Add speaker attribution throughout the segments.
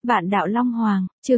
Speaker 1: Vạn đạo Long Hoàng, chương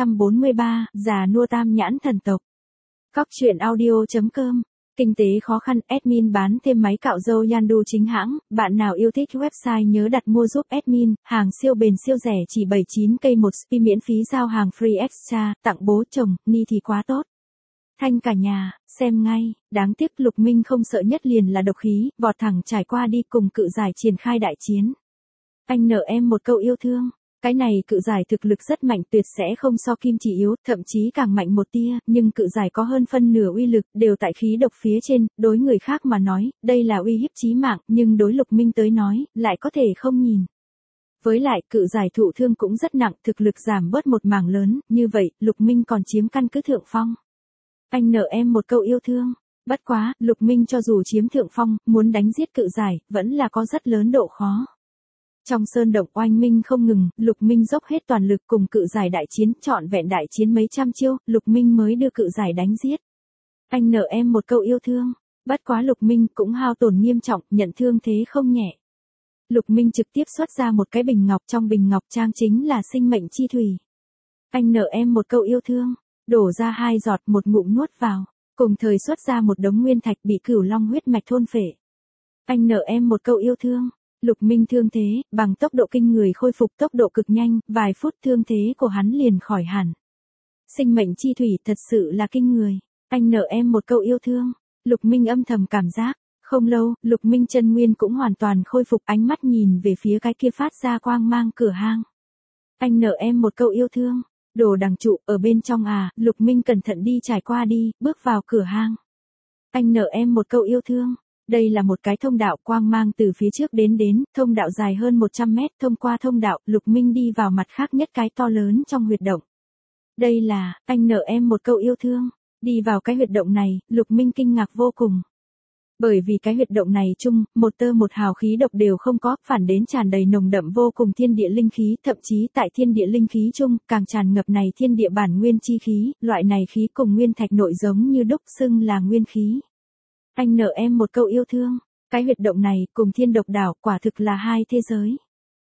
Speaker 1: 943, già nua tam nhãn thần tộc. Cóc truyện audio.com. Kinh tế khó khăn, admin bán thêm máy cạo râu Yandu chính hãng, bạn nào yêu thích website nhớ đặt mua giúp admin, hàng siêu bền siêu rẻ chỉ 79k một spi miễn phí giao hàng free extra, tặng bố chồng, ni thì quá tốt. Thanh cả nhà, xem ngay, đáng tiếc Lục Minh không sợ nhất liền là độc khí, vọt thẳng trải qua đi cùng cự giải triển khai đại chiến. Anh nợ em một câu yêu thương. Cái này cự giải thực lực rất mạnh, tuyệt sẽ không so kim chỉ yếu, thậm chí càng mạnh một tia, nhưng cự giải có hơn phân nửa uy lực, đều tại khí độc phía trên, đối người khác mà nói, đây là uy hiếp chí mạng, nhưng đối Lục Minh tới nói, lại có thể không nhìn. Với lại, cự giải thụ thương cũng rất nặng, thực lực giảm bớt một mảng lớn, như vậy, Lục Minh còn chiếm căn cứ thượng phong. Anh nợ em một câu yêu thương. Bất quá, Lục Minh cho dù chiếm thượng phong, muốn đánh giết cự giải, vẫn là có rất lớn độ khó. Trong sơn động oanh minh không ngừng, Lục Minh dốc hết toàn lực cùng cự giải đại chiến, trọn vẹn đại chiến mấy trăm chiêu, Lục Minh mới đưa cự giải đánh giết. Anh nợ em một câu yêu thương. Bất quá Lục Minh cũng hao tổn nghiêm trọng, nhận thương thế không nhẹ. Lục Minh trực tiếp xuất ra một cái bình ngọc, trong bình ngọc trang chính là sinh mệnh chi thủy. Anh nợ em một câu yêu thương. Đổ ra 2 giọt, một ngụm nuốt vào, cùng thời xuất ra một đống nguyên thạch bị cửu long huyết mạch thôn phệ. Anh nợ em một câu yêu thương. Lục Minh thương thế, bằng tốc độ kinh người khôi phục tốc độ cực nhanh, vài phút thương thế của hắn liền khỏi hẳn. Sinh mệnh chi thủy thật sự là kinh người. Anh nợ em một câu yêu thương. Lục Minh âm thầm cảm giác. Không lâu, Lục Minh chân nguyên cũng hoàn toàn khôi phục, ánh mắt nhìn về phía cái kia phát ra quang mang cửa hang. Anh nợ em một câu yêu thương. Đồ đằng trụ ở bên trong à, Lục Minh cẩn thận đi trải qua đi, bước vào cửa hang. Anh nợ em một câu yêu thương. Đây là một cái thông đạo quang mang từ phía trước đến, thông đạo dài hơn 100 mét, thông qua thông đạo, Lục Minh đi vào mặt khác nhất cái to lớn trong huyệt động. Đây là, anh nợ em một câu yêu thương. Đi vào cái huyệt động này, Lục Minh kinh ngạc vô cùng. Bởi vì cái huyệt động này chung, một tơ một hào khí độc đều không có, phản đến tràn đầy nồng đậm vô cùng thiên địa linh khí, thậm chí tại thiên địa linh khí chung, càng tràn ngập này thiên địa bản nguyên chi khí, loại này khí cùng nguyên thạch nội giống như đúc xưng là nguyên khí. Anh nợ em một câu yêu thương. Cái huyệt động này cùng thiên độc đảo quả thực là hai thế giới.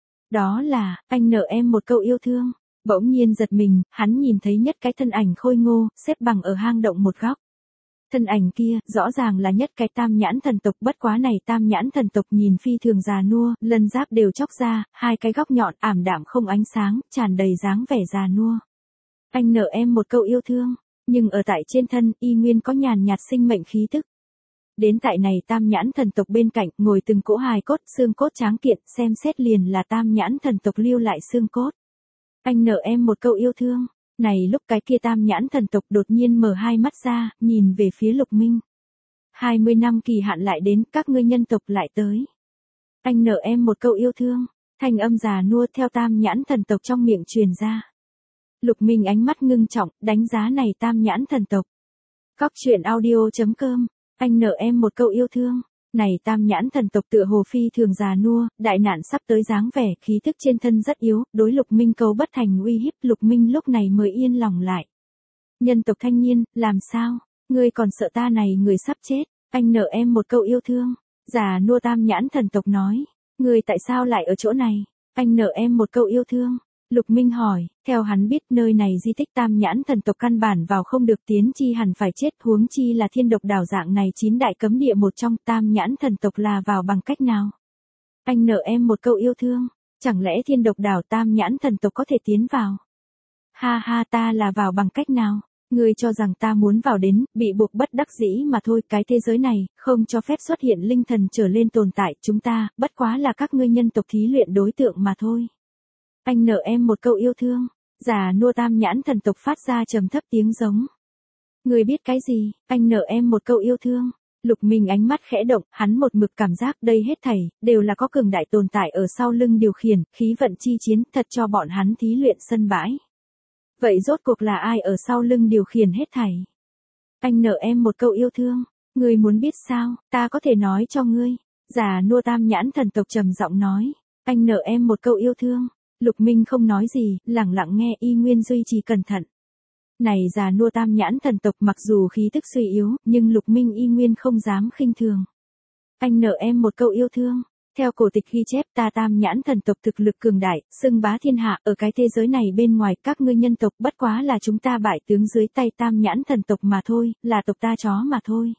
Speaker 1: Đó là, anh nợ em một câu yêu thương. Bỗng nhiên giật mình, hắn nhìn thấy nhất cái thân ảnh khôi ngô, xếp bằng ở hang động một góc. Thân ảnh kia, rõ ràng là nhất cái tam nhãn thần tộc, bất quá này tam nhãn thần tộc nhìn phi thường già nua, lân giáp đều chóc ra, hai cái góc nhọn ảm đạm không ánh sáng, tràn đầy dáng vẻ già nua. Anh nợ em một câu yêu thương, nhưng ở tại trên thân, y nguyên có nhàn nhạt sinh mệnh khí tức. Đến tại này tam nhãn thần tộc bên cạnh, ngồi từng cỗ hài cốt, xương cốt tráng kiện, xem xét liền là tam nhãn thần tộc lưu lại xương cốt. Anh nợ em một câu yêu thương. Này lúc cái kia tam nhãn thần tộc đột nhiên mở hai mắt ra, nhìn về phía Lục Minh. 20 năm kỳ hạn lại đến, các ngươi nhân tộc lại tới. Anh nợ em một câu yêu thương. Thanh âm già nua theo tam nhãn thần tộc trong miệng truyền ra. Lục Minh ánh mắt ngưng trọng, đánh giá này tam nhãn thần tộc. Cóc truyện audio.com. Anh nợ em một câu yêu thương. Này tam nhãn thần tộc tựa hồ phi thường già nua, đại nạn sắp tới dáng vẻ, khí thức trên thân rất yếu, đối Lục Minh cầu bất thành uy hiếp, Lục Minh lúc này mới yên lòng lại. Nhân tộc thanh niên, làm sao? Ngươi còn sợ ta này người sắp chết? Anh nợ em một câu yêu thương. Già nua tam nhãn thần tộc nói. Ngươi tại sao lại ở chỗ này? Anh nợ em một câu yêu thương. Lục Minh hỏi, theo hắn biết nơi này di tích tam nhãn thần tộc căn bản vào không được, tiến chi hẳn phải chết, huống chi là thiên độc đảo dạng này 9 đại cấm địa một trong, tam nhãn thần tộc là vào bằng cách nào? Anh nợ em một câu yêu thương, chẳng lẽ thiên độc đảo tam nhãn thần tộc có thể tiến vào? Ha ha, ta là vào bằng cách nào? Ngươi cho rằng ta muốn vào đến, bị buộc bất đắc dĩ mà thôi, cái thế giới này, không cho phép xuất hiện linh thần trở lên tồn tại, chúng ta, bất quá là các ngươi nhân tộc thí luyện đối tượng mà thôi. Anh nợ em một câu yêu thương. Già nua tam nhãn thần tộc phát ra trầm thấp tiếng giống. Người biết cái gì? Anh nợ em một câu yêu thương. Lục Minh ánh mắt khẽ động, hắn một mực cảm giác đây hết thảy, đều là có cường đại tồn tại ở sau lưng điều khiển, khí vận chi chiến, thật cho bọn hắn thí luyện sân bãi. Vậy rốt cuộc là ai ở sau lưng điều khiển hết thảy? Anh nợ em một câu yêu thương. Ngươi muốn biết sao? Ta có thể nói cho ngươi. Già nua tam nhãn thần tộc trầm giọng nói. Anh nợ em một câu yêu thương. Lục Minh không nói gì, lặng lặng nghe, y nguyên duy trì cẩn thận. Này già nua tam nhãn thần tộc mặc dù khí tức suy yếu, nhưng Lục Minh y nguyên không dám khinh thường. Anh nợ em một câu yêu thương. Theo cổ tịch ghi chép ta Tam Nhãn thần tộc thực lực cường đại, xưng bá thiên hạ, ở cái thế giới này bên ngoài các ngươi nhân tộc bất quá là chúng ta bại tướng dưới tay Tam Nhãn thần tộc mà thôi, là tộc ta chó mà thôi.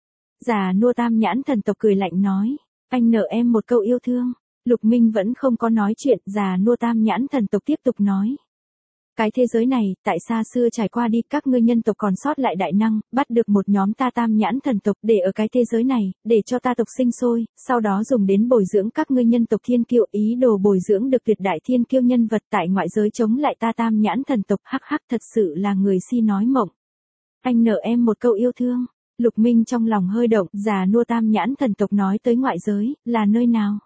Speaker 1: Già nua Tam Nhãn thần tộc cười lạnh nói, anh nợ em một câu yêu thương. Lục Minh vẫn không có nói chuyện, già nua Tam Nhãn thần tộc tiếp tục nói. Cái thế giới này, tại xa xưa trải qua đi các ngươi nhân tộc còn sót lại đại năng, bắt được một nhóm ta Tam Nhãn thần tộc để ở cái thế giới này, để cho ta tộc sinh sôi, sau đó dùng đến bồi dưỡng các ngươi nhân tộc thiên kiêu, ý đồ bồi dưỡng được tuyệt đại thiên kiêu nhân vật tại ngoại giới chống lại ta Tam Nhãn thần tộc, hắc hắc thật sự là người si nói mộng. Anh nợ em một câu yêu thương. Lục Minh trong lòng hơi động, già nua Tam Nhãn thần tộc nói tới ngoại giới, là nơi nào?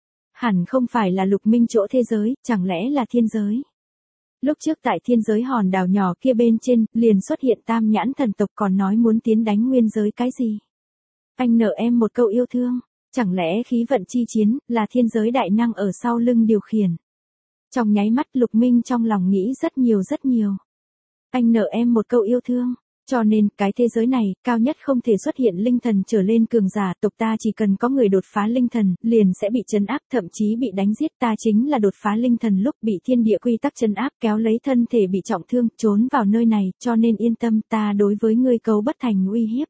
Speaker 1: Hẳn không phải là Lục Minh chỗ thế giới, chẳng lẽ là thiên giới? Lúc trước tại thiên giới hòn đảo nhỏ kia bên trên, liền xuất hiện Tam Nhãn thần tộc còn nói muốn tiến đánh nguyên giới cái gì? Anh nợ em một câu yêu thương, chẳng lẽ khí vận chi chiến, là thiên giới đại năng ở sau lưng điều khiển? Trong nháy mắt Lục Minh trong lòng nghĩ rất nhiều rất nhiều. Anh nợ em một câu yêu thương. Cho nên, cái thế giới này, cao nhất không thể xuất hiện linh thần trở lên cường giả, tộc ta chỉ cần có người đột phá linh thần, liền sẽ bị trấn áp, thậm chí bị đánh giết, ta chính là đột phá linh thần lúc bị thiên địa quy tắc trấn áp, kéo lấy thân thể bị trọng thương, trốn vào nơi này, cho nên yên tâm, ta đối với ngươi cấu bất thành uy hiếp.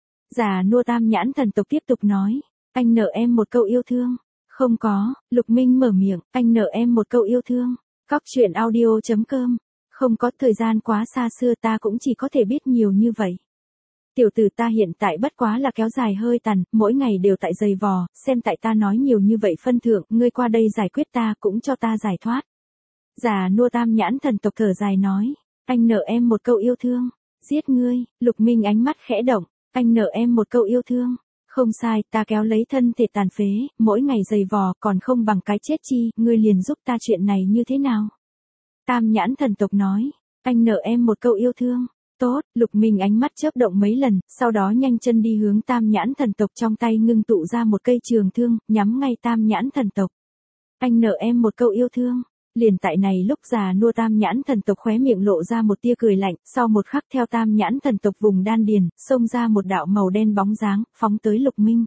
Speaker 1: Già nua Tam Nhãn thần tộc tiếp tục nói, anh nợ em một câu yêu thương. Không có, Lục Minh mở miệng, anh nợ em một câu yêu thương. Cóc truyện audio.com. Không có, thời gian quá xa xưa ta cũng chỉ có thể biết nhiều như vậy. Tiểu tử ta hiện tại bất quá là kéo dài hơi tàn, mỗi ngày đều tại giày vò, xem tại ta nói nhiều như vậy phân thượng, ngươi qua đây giải quyết ta cũng cho ta giải thoát. Già nua Tam Nhãn thần tộc thở dài nói, anh nợ em một câu yêu thương, giết ngươi. Lục Minh ánh mắt khẽ động, anh nợ em một câu yêu thương. Không sai, ta kéo lấy thân thể tàn phế, mỗi ngày giày vò còn không bằng cái chết chi, ngươi liền giúp ta chuyện này như thế nào? Tam Nhãn thần tộc nói, anh nợ em một câu yêu thương. Tốt, Lục Minh ánh mắt chớp động mấy lần, sau đó nhanh chân đi hướng Tam Nhãn thần tộc, trong tay ngưng tụ ra một cây trường thương, nhắm ngay Tam Nhãn thần tộc. Anh nợ em một câu yêu thương. Liền tại này lúc già nua Tam Nhãn thần tộc khóe miệng lộ ra một tia cười lạnh, sau một khắc theo Tam Nhãn thần tộc vùng đan điền, xông ra một đạo màu đen bóng dáng, phóng tới Lục Minh.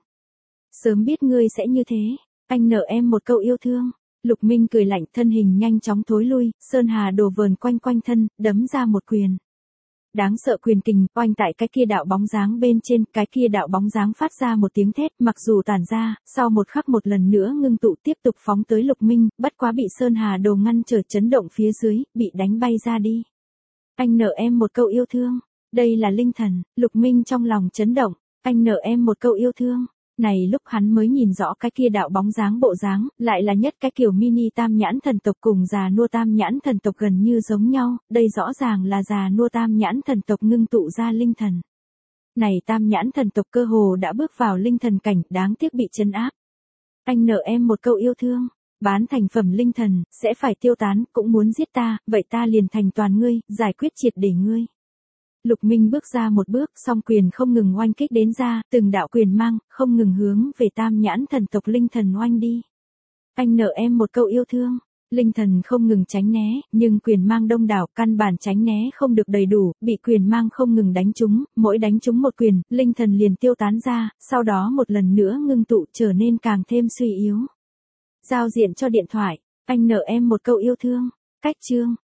Speaker 1: Sớm biết ngươi sẽ như thế, anh nợ em một câu yêu thương. Lục Minh cười lạnh, thân hình nhanh chóng thối lui, sơn hà đồ vờn quanh quanh thân, đấm ra một quyền. Đáng sợ quyền kình, oanh tại cái kia đạo bóng dáng bên trên, cái kia đạo bóng dáng phát ra một tiếng thét, mặc dù tản ra, sau một khắc một lần nữa ngưng tụ tiếp tục phóng tới Lục Minh, bất quá bị sơn hà đồ ngăn trở, chấn động phía dưới, bị đánh bay ra đi. Anh nợ em một câu yêu thương, đây là linh thần. Lục Minh trong lòng chấn động, anh nợ em một câu yêu thương. Này lúc hắn mới nhìn rõ cái kia đạo bóng dáng bộ dáng, lại là nhất cái kiểu mini Tam Nhãn thần tộc cùng già nua Tam Nhãn thần tộc gần như giống nhau, đây rõ ràng là già nua Tam Nhãn thần tộc ngưng tụ ra linh thần. Này Tam Nhãn thần tộc cơ hồ đã bước vào linh thần cảnh, đáng tiếc bị trấn áp. Anh nợ em một câu yêu thương, bán thành phẩm linh thần, sẽ phải tiêu tán, cũng muốn giết ta, vậy ta liền thành toàn ngươi, giải quyết triệt để ngươi. Lục Minh bước ra một bước, song quyền không ngừng oanh kích đến ra, từng đạo quyền mang, không ngừng hướng về Tam Nhãn thần tộc linh thần oanh đi. Anh nợ em một câu yêu thương. Linh thần không ngừng tránh né, nhưng quyền mang đông đảo, căn bản tránh né không được đầy đủ, bị quyền mang không ngừng đánh trúng, mỗi đánh trúng một quyền, linh thần liền tiêu tán ra, sau đó một lần nữa ngưng tụ trở nên càng thêm suy yếu. Giao diện cho điện thoại, anh nợ em một câu yêu thương. Cách chương